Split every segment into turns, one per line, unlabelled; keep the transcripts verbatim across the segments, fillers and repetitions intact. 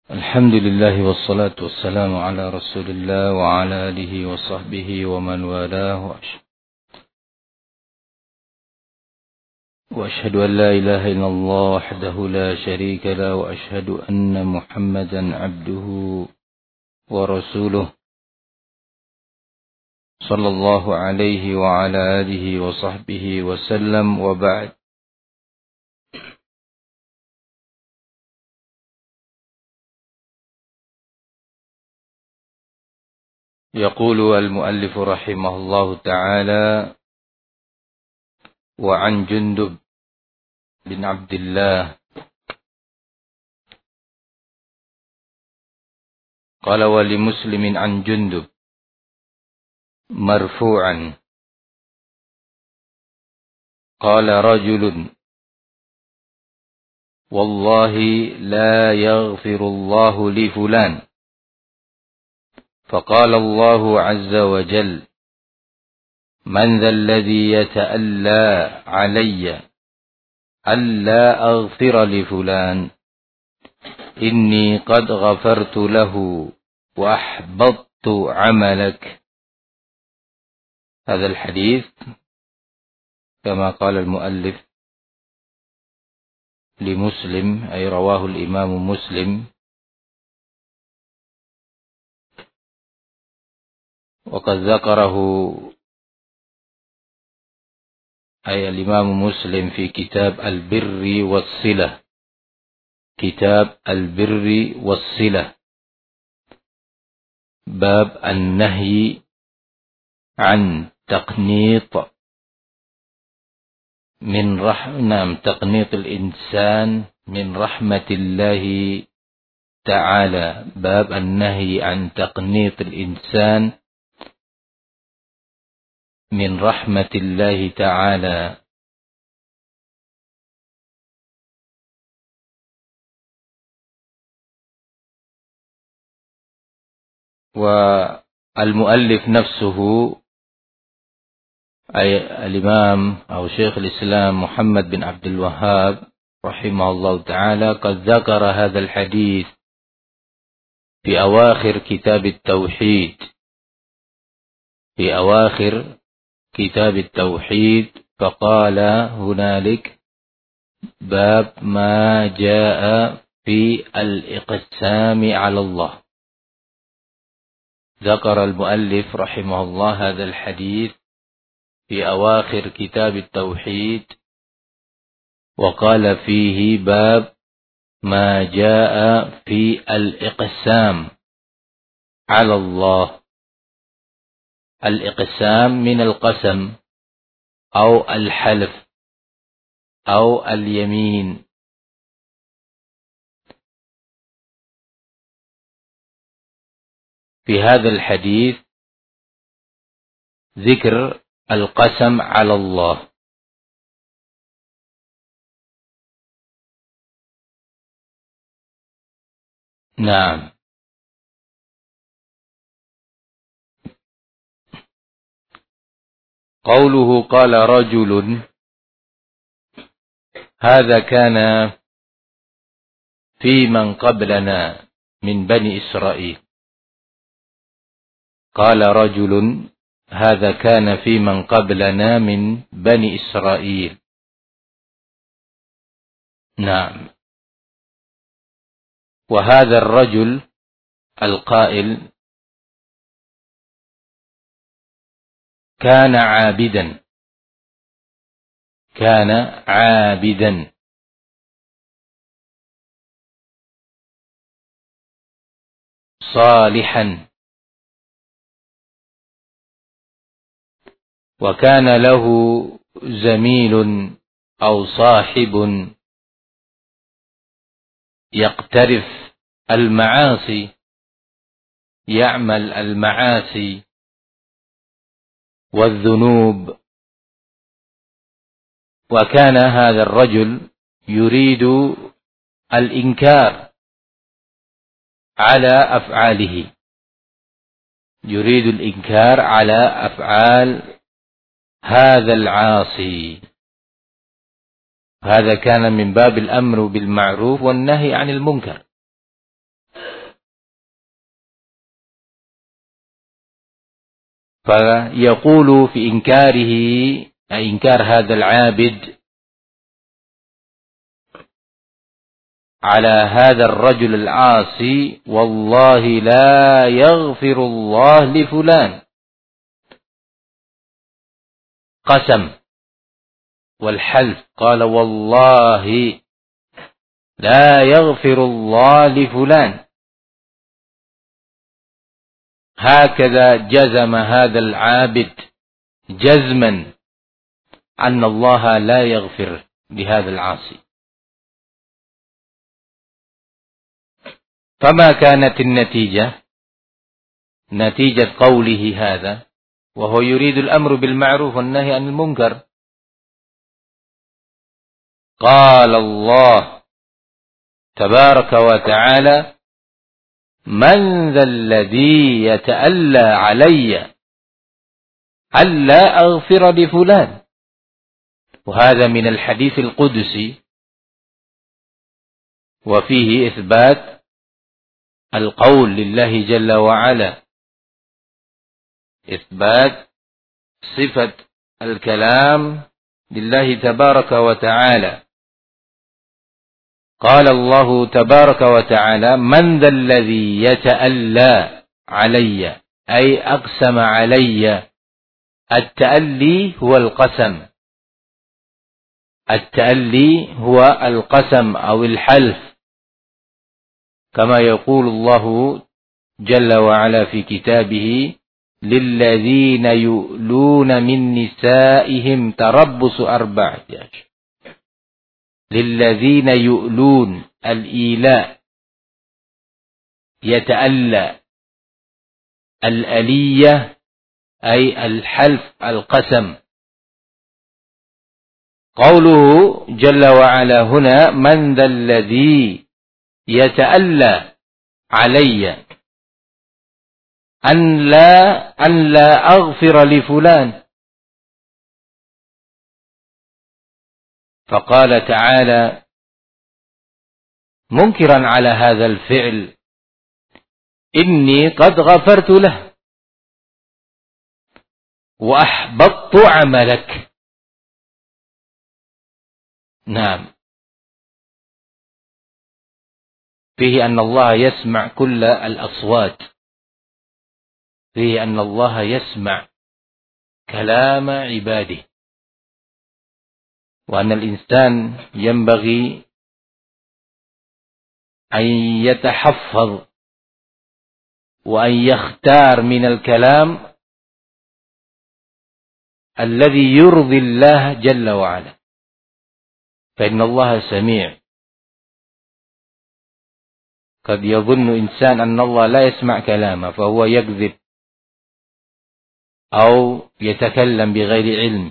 الحمد لله والصلاة والسلام على رسول الله وعلى آله وصحبه ومن والاه، وأشهد أن لا إله إلا الله وحده لا شريك له، وأشهد أن محمدا عبده ورسوله صلى الله عليه وعلى آله وصحبه وسلم، وبعد. يقول المؤلف رحمه الله تعالى: وعن جندب بن عبد الله قال: ولمسلم عن جندب مرفوعا قال رجل: والله لا يغفر الله لفلان، فقال الله عز وجل: من ذا الذي يتألى علي ألا أغفر لفلان، إني قد غفرت له وأحبطت عملك. هذا الحديث كما قال المؤلف لمسلم، أي رواه الإمام مسلم، وقد ذكره أي الإمام مسلم في كتاب البر والصلة، كتاب البر والصلة، باب النهي عن تقنيط من رحمة تقنيط الإنسان من رحمة الله تعالى، باب النهي عن تقنيط الإنسان من رحمة الله تعالى. والمؤلف نفسه أي الإمام أو شيخ الإسلام محمد بن عبد الوهاب رحمه الله تعالى قد ذكر هذا الحديث في أواخر كتاب التوحيد، في أواخر كتاب التوحيد، فقال هنالك: باب ما جاء في الإقسام على الله. ذكر المؤلف رحمه الله هذا الحديث في أواخر كتاب التوحيد، وقال فيه: باب ما جاء في الإقسام على الله. الإقسام من القسم أو الحلف أو اليمين. في هذا الحديث ذكر القسم على الله. نعم. قوله قال رجل، هذا كان في من قبلنا من بني إسرائيل. قال رجل، هذا كان في من قبلنا من بني إسرائيل. نعم. وهذا الرجل القائل كان عابدا، كان عابدا صالحا، وكان له زميل أو صاحب يقترف المعاصي، يعمل المعاصي والذنوب، وكان هذا الرجل يريد الإنكار على أفعاله، يريد الإنكار على أفعال هذا العاصي. هذا كان من باب الأمر بالمعروف والنهي عن المنكر. فيقول في إنكاره أي إنكار هذا العابد على هذا الرجل العاصي: والله لا يغفر الله لفلان. قسم والحلف، قال والله لا يغفر الله لفلان. هكذا جزم هذا العابد جزما أن الله لا يغفر لهذا العاصي. فما كانت النتيجة؟ نتيجة قوله هذا وهو يريد الأمر بالمعروف والنهي عن المنكر. قال الله تبارك وتعالى: من ذا الذي يتألى علي ألا أغفر لفلان. وهذا من الحديث القدسي، وفيه إثبات القول لله جل وعلا، إثبات صفة الكلام لله تبارك وتعالى. قال الله تبارك وتعالى: من ذا الذي يتألى علي، أي أقسم علي. التألي هو القسم، التألي هو القسم أو الحلف، كما يقول الله جل وعلا في كتابه: للذين يؤلون من نسائهم تربص أربعة أشهر. للذين يؤلون، الإيلاء، يتألى، الألية أي الحلف القسم. قوله جل وعلا هنا: من ذا الذي يتألى علي أن لا أن لا أغفر لفلان. فقال تعالى منكرا على هذا الفعل: إني قد غفرت له وأحبطت عملك. نعم، فيه أن الله يسمع كل الأصوات، فيه أن الله يسمع كلام عباده، وأن الإنسان ينبغي أن يتحفظ وأن يختار من الكلام الذي يرضي الله جل وعلا، فإن الله سميع. قد يظن إنسان أن الله لا يسمع كلامه فهو يكذب أو يتكلم بغير علم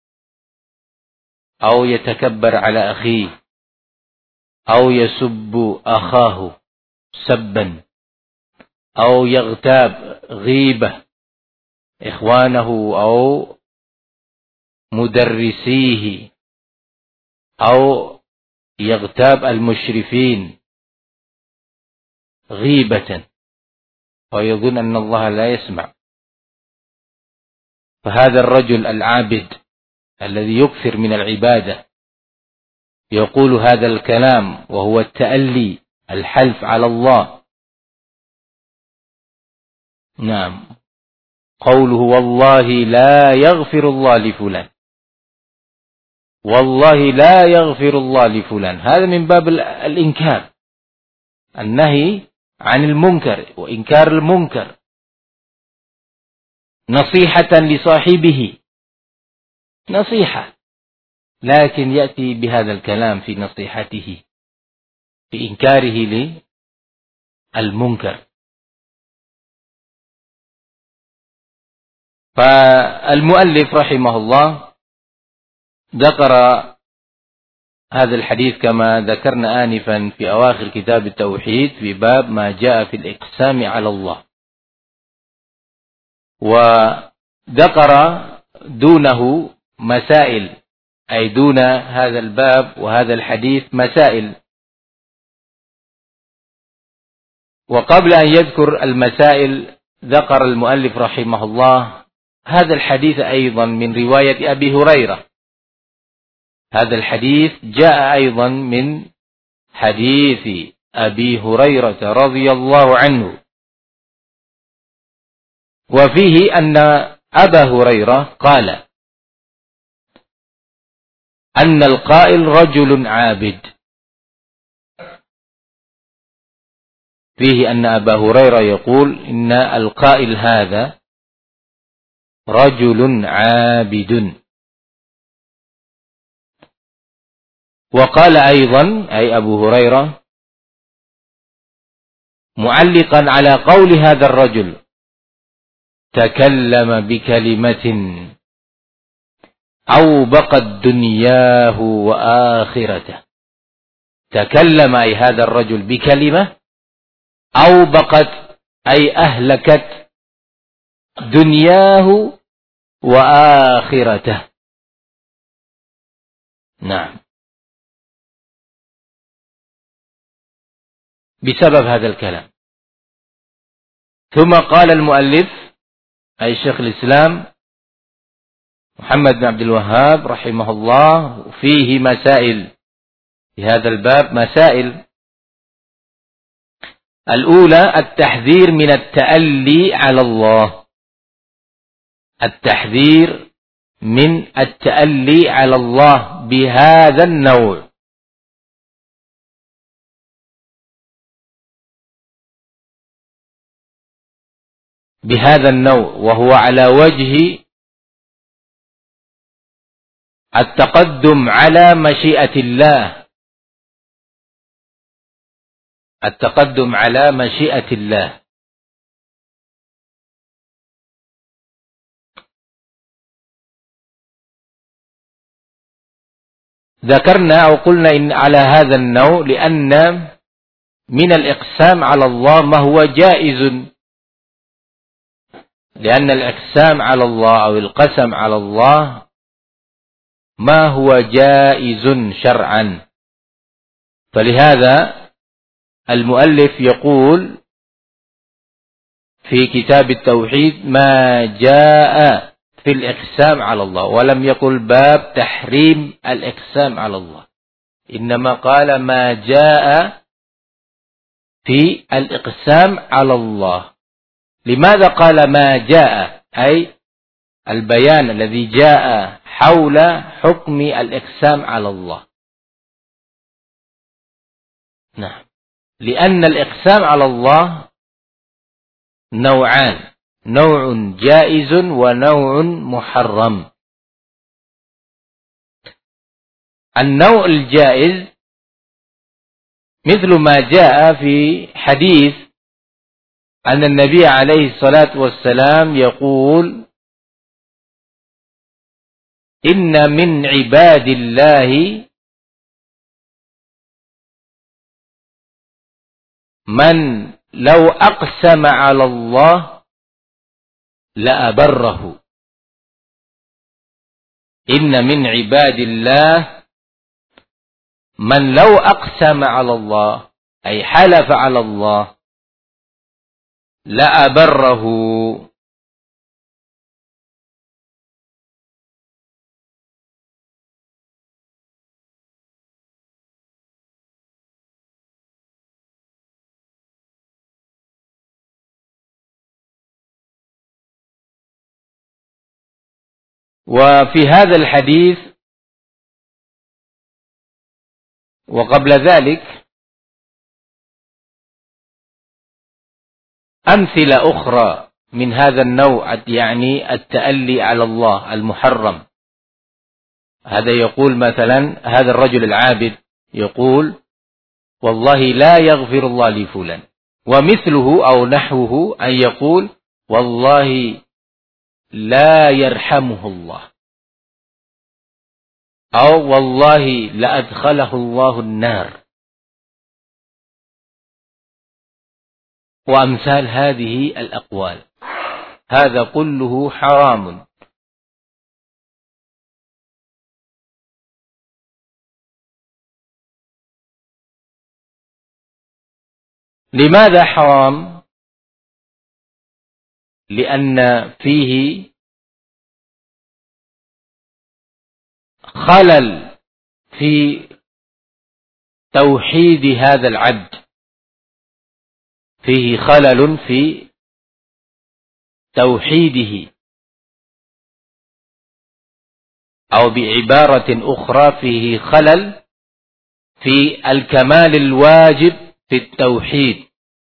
أو يتكبر على أخيه أو يسب أخاه سبا أو يغتاب غيبة إخوانه أو مدرسيه أو يغتاب المشرفين غيبة ويظن أن الله لا يسمع. فهذا الرجل العابد الذي يكثر من العبادة يقول هذا الكلام وهو التألي، الحلف على الله. نعم، قوله والله لا يغفر الله لفلان، والله لا يغفر الله لفلان، هذا من باب الإنكار، النهي عن المنكر وإنكار المنكر، نصيحة لصاحبه، نصيحة، لكن يأتي بهذا الكلام في نصيحته في إنكاره للمنكر. فالمؤلف رحمه الله ذكر هذا الحديث كما ذكرنا آنفا في أواخر كتاب التوحيد في باب ما جاء في الإقسام على الله، وذكر دونه مسائل، أي دون هذا الباب وهذا الحديث مسائل. وقبل أن يذكر المسائل ذكر المؤلف رحمه الله هذا الحديث أيضا من رواية أبي هريرة، هذا الحديث جاء أيضا من حديث أبي هريرة رضي الله عنه، وفيه أن أبا هريرة قال أن القائل رجل عابد، فيه أن أبا هريرة يقول إن القائل هذا رجل عابد. وقال أيضا أي أبو هريرة معلقا على قول هذا الرجل تكلم بكلمة أوبقت دنياه وآخرته، تكلم أي هذا الرجل بكلمة أوبقت أي أهلكت دنياه وآخرته. نعم، بسبب هذا الكلام. ثم قال المؤلف أي شيخ الإسلام محمد بن عبد الوهاب رحمه الله فيه مسائل في هذا الباب، مسائل. الأولى التحذير من التألي على الله، التحذير من التألي على الله بهذا النوع. بهذا النوع وهو على وجه التقدم على مشيئة الله، التقدم على مشيئة الله. ذكرنا أو قلنا إن على هذا النوع لأن من الإقسام على الله ما هو جائز، لأن الإقسام على الله أو القسم على الله ما هو جائز شرعا. فلهذا المؤلف يقول في كتاب التوحيد ما جاء في الإقسام على الله، ولم يقل باب تحريم الإقسام على الله، إنما قال ما جاء في الإقسام على الله. لماذا قال ما جاء؟ أي البيان الذي جاء حول حكم الإقسام على الله. نعم، لأن الإقسام على الله نوعان، نوع جائز ونوع محرم. النوع الجائز مثل ما جاء في حديث أن النبي عليه الصلاة والسلام يقول إن من عباد الله من لو أقسم على الله لأبره. إن من عباد الله من لو أقسم على الله أي حلف على الله لأبره. وفي هذا الحديث وقبل ذلك أمثلة أخرى من هذا النوع، يعني التألي على الله المحرم. هذا يقول مثلا هذا الرجل العابد يقول والله لا يغفر الله لفلان، ومثله أو نحوه أن يقول والله لا يرحمه الله، أو والله لأدخله الله النار، وأمثال هذه الأقوال. هذا كله حرام. لماذا حرام؟ لأن فيه خلل في توحيد هذا العبد، فيه خلل في توحيده، أو بعبارة أخرى فيه خلل في الكمال الواجب في التوحيد،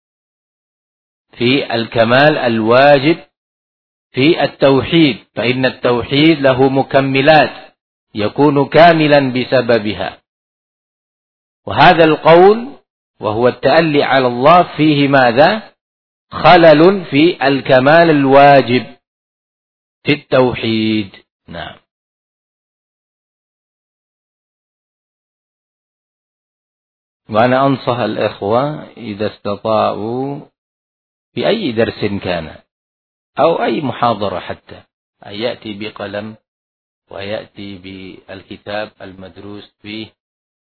في الكمال الواجب في التوحيد، فإن التوحيد له مكملات يكون كاملا بسببها. وهذا القول وهو التألي على الله فيه ماذا؟ خلل في الكمال الواجب في التوحيد. نعم. وأنا أنصح الإخوة إذا استطاعوا في أي درس كان أو أي محاضرة حتى أن يأتي بقلم ويأتي بالكتاب المدروس فيه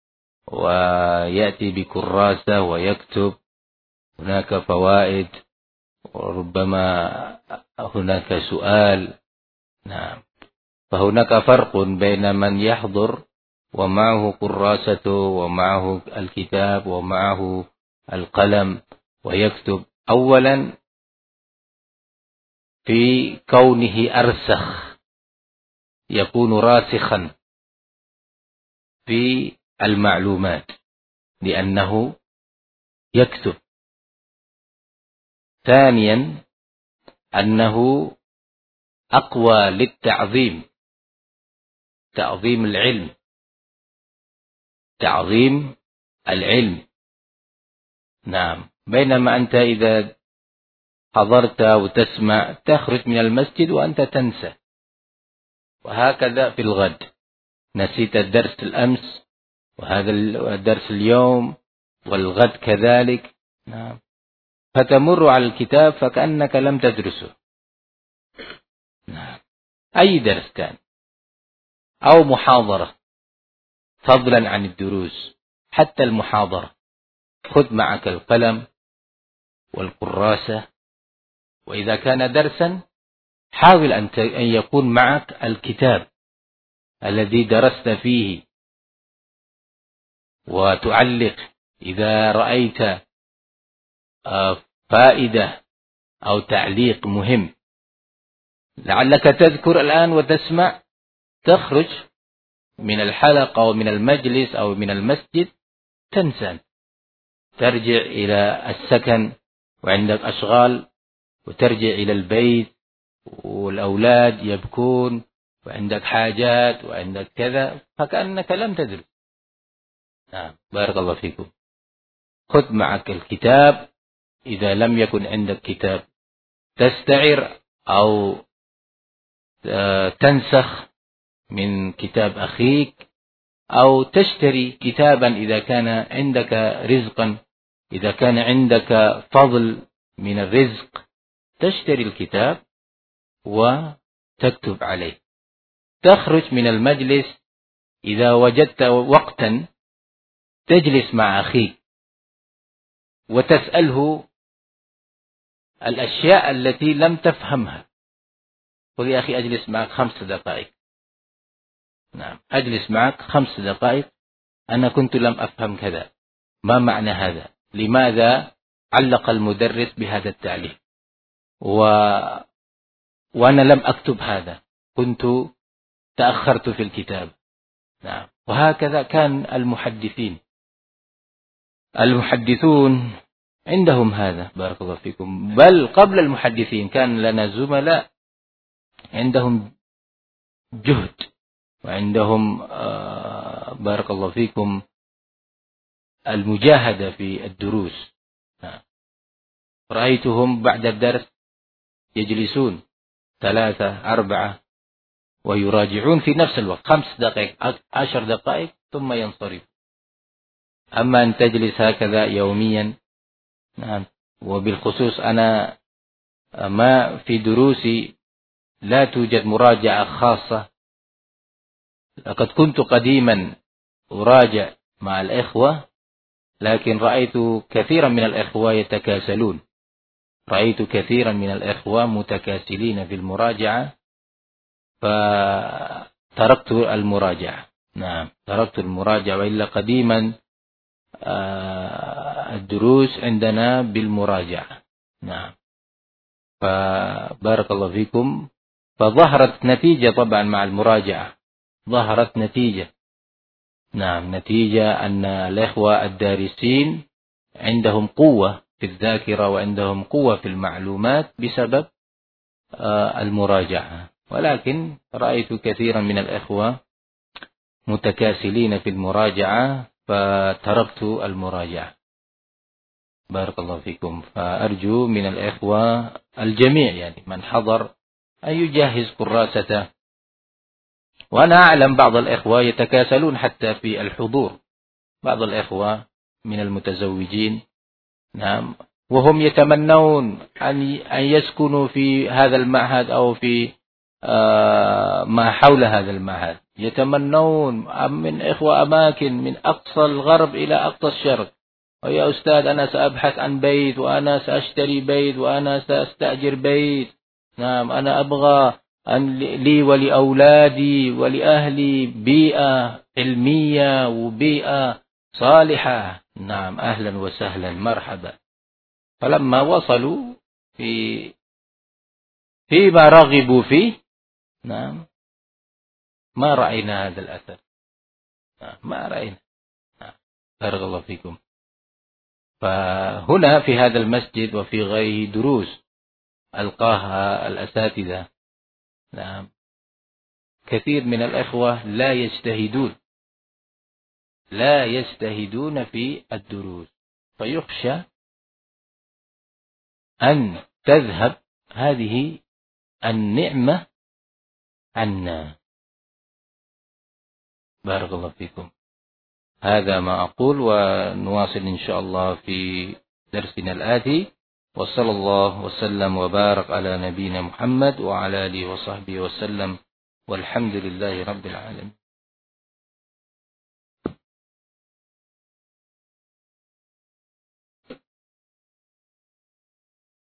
ويأتي بكراسة ويكتب هناك فوائد وربما هناك سؤال. نعم. فهناك فرق بين من يحضر ومعه كراسته ومعه الكتاب ومعه القلم ويكتب، أولا في كونه أرسخ، يكون راسخا في المعلومات لأنه يكتب. ثانيا أنه أقوى للتعظيم، تعظيم العلم، تعظيم العلم. نعم. بينما أنت إذا حضرت وتسمع تخرج من المسجد وأنت تنسى، وهكذا في الغد، نسيت الدرس الأمس وهذا الدرس اليوم والغد كذلك. نعم. فتمر على الكتاب فكأنك لم تدرسه. نعم. أي درس كان أو محاضرة، فضلا عن الدروس، حتى المحاضرة خذ معك القلم والكراسة، وإذا كان درسا حاول أن يكون معك الكتاب الذي درست فيه، وتعلق إذا رأيت فائدة أو تعليق مهم. لعلك تذكر الآن وتسمع، تخرج من الحلقة أو من المجلس أو من المسجد تنسى، ترجع إلى السكن وعندك أشغال، وترجع إلى البيت والأولاد يبكون وعندك حاجات وعندك كذا، فكأنك لم تدرس. نعم. بارك الله فيكم. خذ معك الكتاب، إذا لم يكن عندك كتاب تستعر أو تنسخ من كتاب أخيك، أو تشتري كتابا إذا كان عندك رزقا، إذا كان عندك فضل من الرزق تشتري الكتاب وتكتب عليه. تخرج من المجلس إذا وجدت وقتا تجلس مع أخيك وتسأله الأشياء التي لم تفهمها. قل يا أخي أجلس معك خمس دقائق. نعم. أجلس معك خمس دقائق، أنا كنت لم أفهم كذا، ما معنى هذا؟ لماذا علق المدرس بهذا التعليق؟ و... وأنا لم أكتب هذا، كنت تأخرت في الكتاب. نعم. وهكذا كان المحدثين، المحدثون عندهم هذا. بارك الله فيكم. بل قبل المحدثين كان لنا زملاء عندهم جهد وعندهم بارك الله فيكم المجاهدة في الدروس. رأيتهم بعد الدرس يجلسون ثلاثة أربعة ويراجعون في نفس الوقت، خمس دقائق عشر دقائق ثم ينصرف. أما أن تجلس هكذا يوميا. نعم. وبالخصوص أنا ما في دروسي لا توجد مراجعة خاصة. لقد كنت قديما أراجع مع الإخوة، لكن رأيت كثيرا من الإخوة يتكاسلون، رأيت كثيرا من الإخوة متكاسلين في المراجعة، فتركت المراجعة. نعم تركت المراجعة، وإلا قديما الدروس عندنا بالمراجعة. نعم فبارك الله فيكم. فظهرت نتيجة طبعا مع المراجعة، ظهرت نتيجة. نعم نتيجة أن الإخوة الدارسين عندهم قوة في الذاكرة وعندهم قوة في المعلومات بسبب المراجعة. ولكن رأيت كثيرا من الإخوة متكاسلين في المراجعة فتركت المراجعة. بارك الله فيكم. فأرجو من الإخوة الجميع يعني من حضر أن يجهز كراسته. وأنا أعلم بعض الإخوة يتكاسلون حتى في الحضور، بعض الإخوة من المتزوجين نعم وهم يتمنون أن يسكنوا في هذا المعهد أو في ما حول هذا المعهد، يتمنون من إخوة أماكن من أقصى الغرب إلى أقصى الشرق، ويا أستاذ أنا سأبحث عن بيت، وأنا سأشتري بيت، وأنا سأستأجر بيت. نعم أنا أبغى أن لي ولأولادي ولأهلي بيئة علمية وبيئة صالحة. نعم أهلا وسهلا مرحبا. فلما وصلوا في فيما رغبوا فيه نعم ما رأينا هذا الأثر. نعم ما رأينا. نعم بارك الله فيكم. فهنا في هذا المسجد وفي غيره دروس ألقاها الأساتذة نعم كثير من الأخوة لا يجتهدون لا يجتهدون في الدروس، فيخشى أن تذهب هذه النعمة عنا. بارك الله فيكم. هذا ما أقول، ونواصل إن شاء الله في درسنا الآتي. وصلى الله وسلم وبارك على نبينا محمد وعلى آله وصحبه وسلم، والحمد لله رب العالمين.